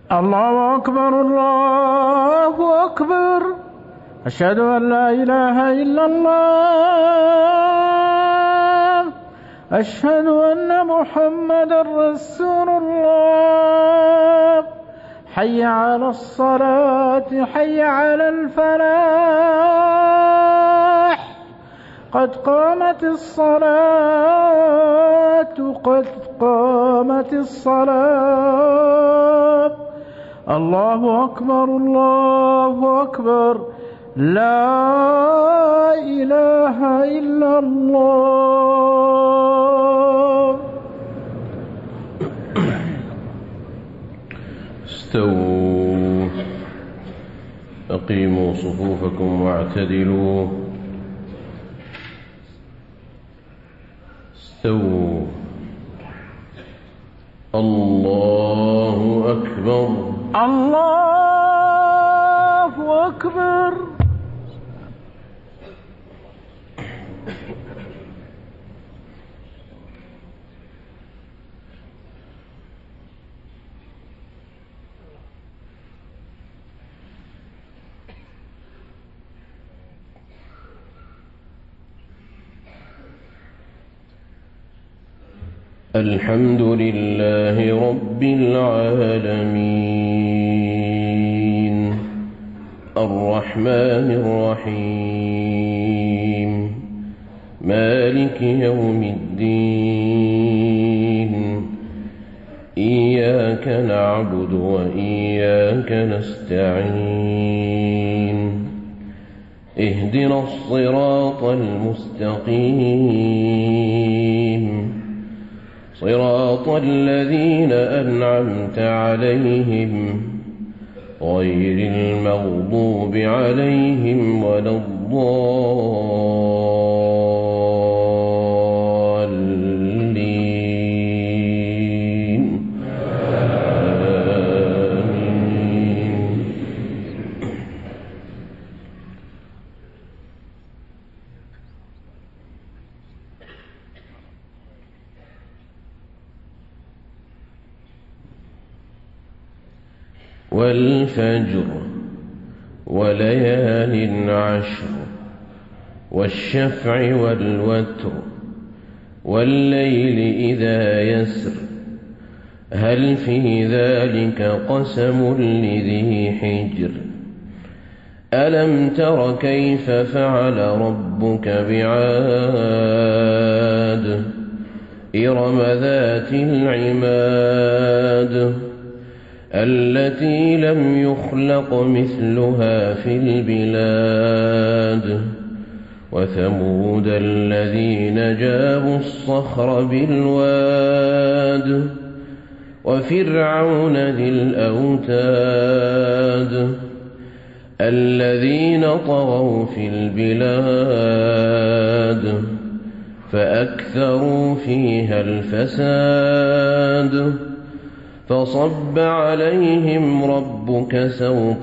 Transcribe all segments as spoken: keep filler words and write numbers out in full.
الله أكبر الله أكبر. أشهد أن لا إله إلا الله. أشهد أن محمدا رسول الله. حي على الصلاة حي على الفلاح. قد قامت الصلاة قد قامت الصلاة. الله أكبر الله أكبر. لا إله إلا الله. استووا أقيموا صفوفكم واعتدلوا. استووا. الله أكبر الله أكبر. الحمد لله رب العالمين الرحمن الرحيم مالك يوم الدين. إياك نعبد وإياك نستعين. اهدنا الصراط المستقيم صراط الذين أنعمت عليهم غير المغضوب عليهم ولا الضالين. آمين. والفجر وليال عشر والشفع والوتر والليل إذا يسر هل في ذلك قسم لذي حجر. ألم تر كيف فعل ربك بعاد إرم ذات العماد التي لم يخلق مثلها في البلاد. وثمود الذين جابوا الصخر بالواد وفرعون ذي الأوتاد الذين طغوا في البلاد فأكثروا فيها الفساد. فصب عليهم ربك سوط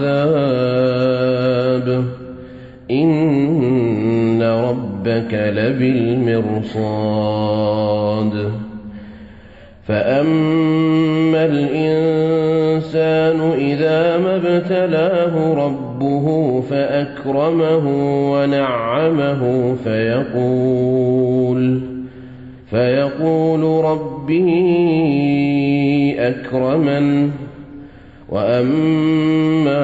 عذاب إن ربك لبالمرصاد. فأما الإنسان إذا ما ابتلاه ربه فأكرمه ونعمه فيقول فيقول ربي أكرمن. وأما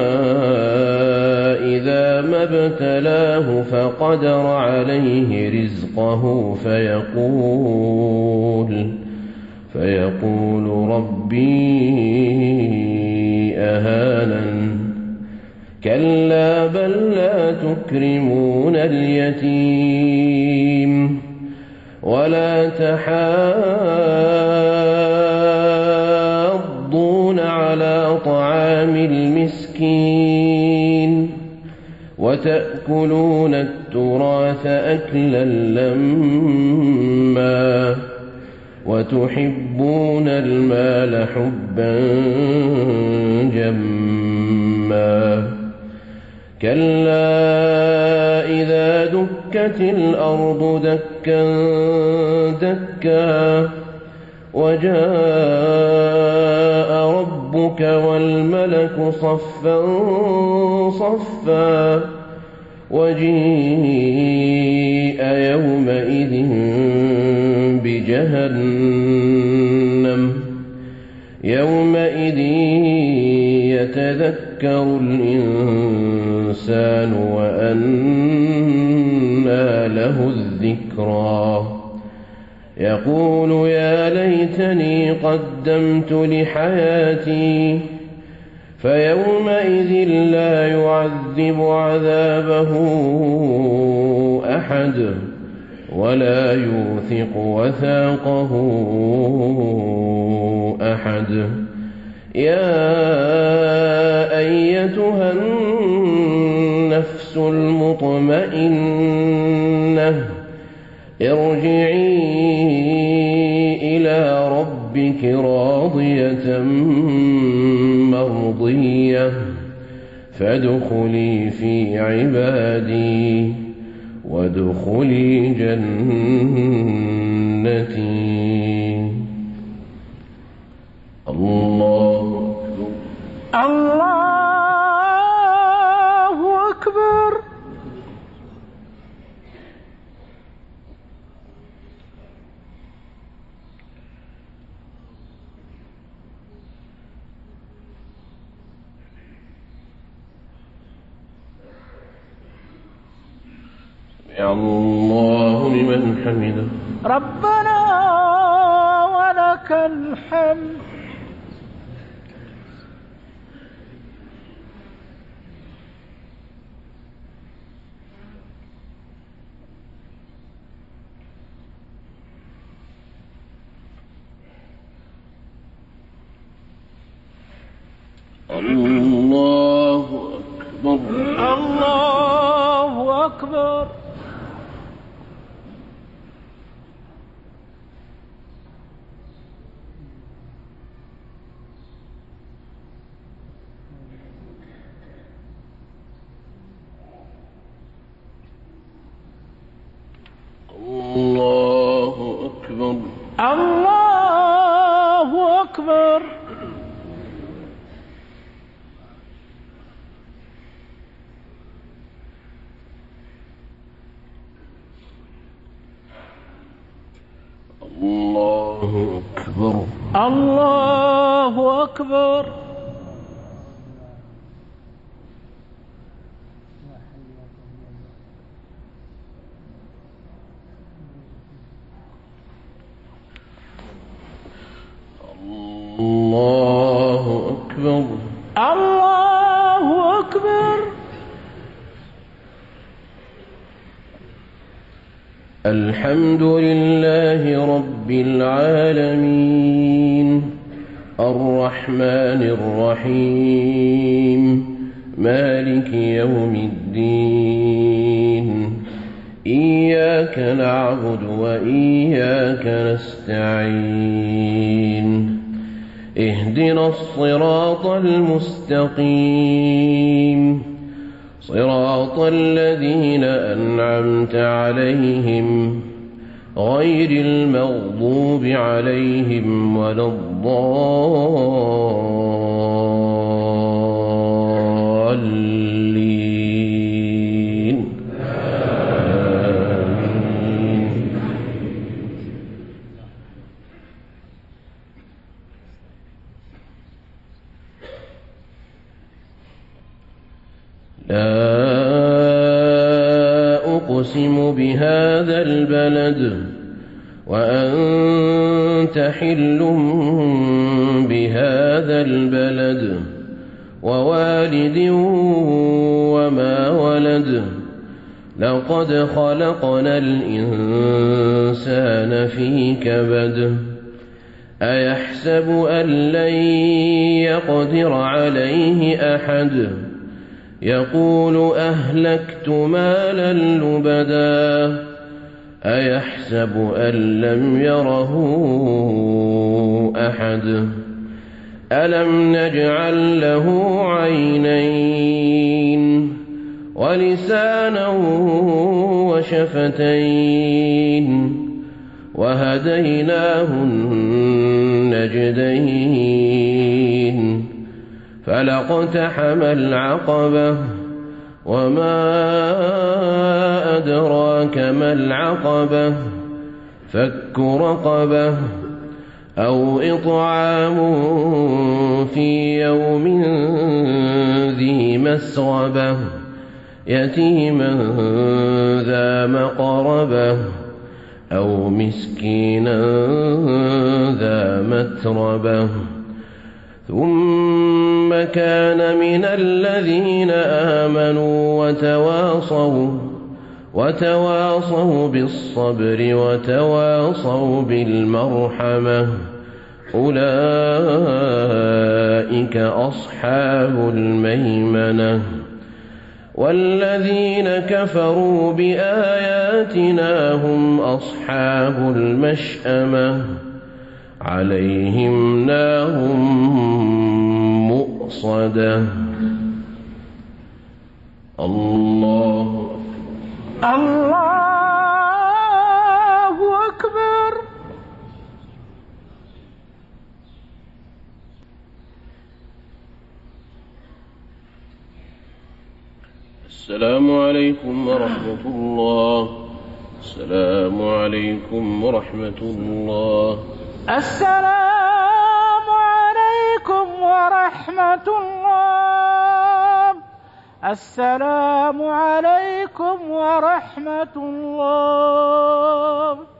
إذا ما ابتلاه فقدر عليه رزقه فيقول فيقول ربي أهانن. كلا بل لا تكرمون اليتيم ولا تحاضون على طعام المسكين وتأكلون التراث أكلا لما وتحبون المال حبا جما. كلا إذا دكت الأرض دكا دكا وجاء ربك والملك صفا صفا وجيء يومئذ بجهنم يومئذ يتذكر الإنسان وأنى له الذكرى يقول يا ليتني قدمت لحياتي فيومئذ لا يعذب عذابه أحد ولا يوثق وثاقه أحد يا أيتها النفس المطمئنة ارجعي إلى ربك راضية مرضية فادخلي في عبادي وادخلي جنتي. الله الله أكبر. يا الله لمن حمده ربنا ولك الحمد. الله أكبر. الله أكبر. الله أكبر. الله أكبر. الله أكبر. الله أكبر. الله أكبر. الله أكبر. الحمد لله رب العالمين الرحمن الرحيم مالك يوم الدين إياك نعبد وإياك نستعين اهدنا الصراط المستقيم صراط الذين أنعمت عليهم غير المغضوب عليهم ولا الضالين آمين. لا أقسم بهذا البلد وأنت حل بهذا البلد ووالد وما ولد لقد خلقنا الإنسان في كبد أيحسب أن لن يقدر عليه أحد يقول أهلكت مالا لبدا أيحسب أن لم يره أحد ألم نجعل له عينين ولسانا وشفتين وهديناه النجدين فلاقتحم العقبة وما أدراك ما العقبة فك رقبة أو إطعام في يوم ذي مسغبة يتيما ذا مقربة أو مسكينا ذا متربة ثم كان من الذين آمنوا وتواصوا وتواصوا بالصبر وتواصوا بالمرحمة أولئك أصحاب الميمنة والذين كفروا بآياتنا هم أصحاب المشأمة عليهم نار مؤصدة. الله الله أكبر. السلام عليكم ورحمة الله. السلام عليكم ورحمة الله. السلام عليكم ورحمة الله. السلام عليكم ورحمة الله.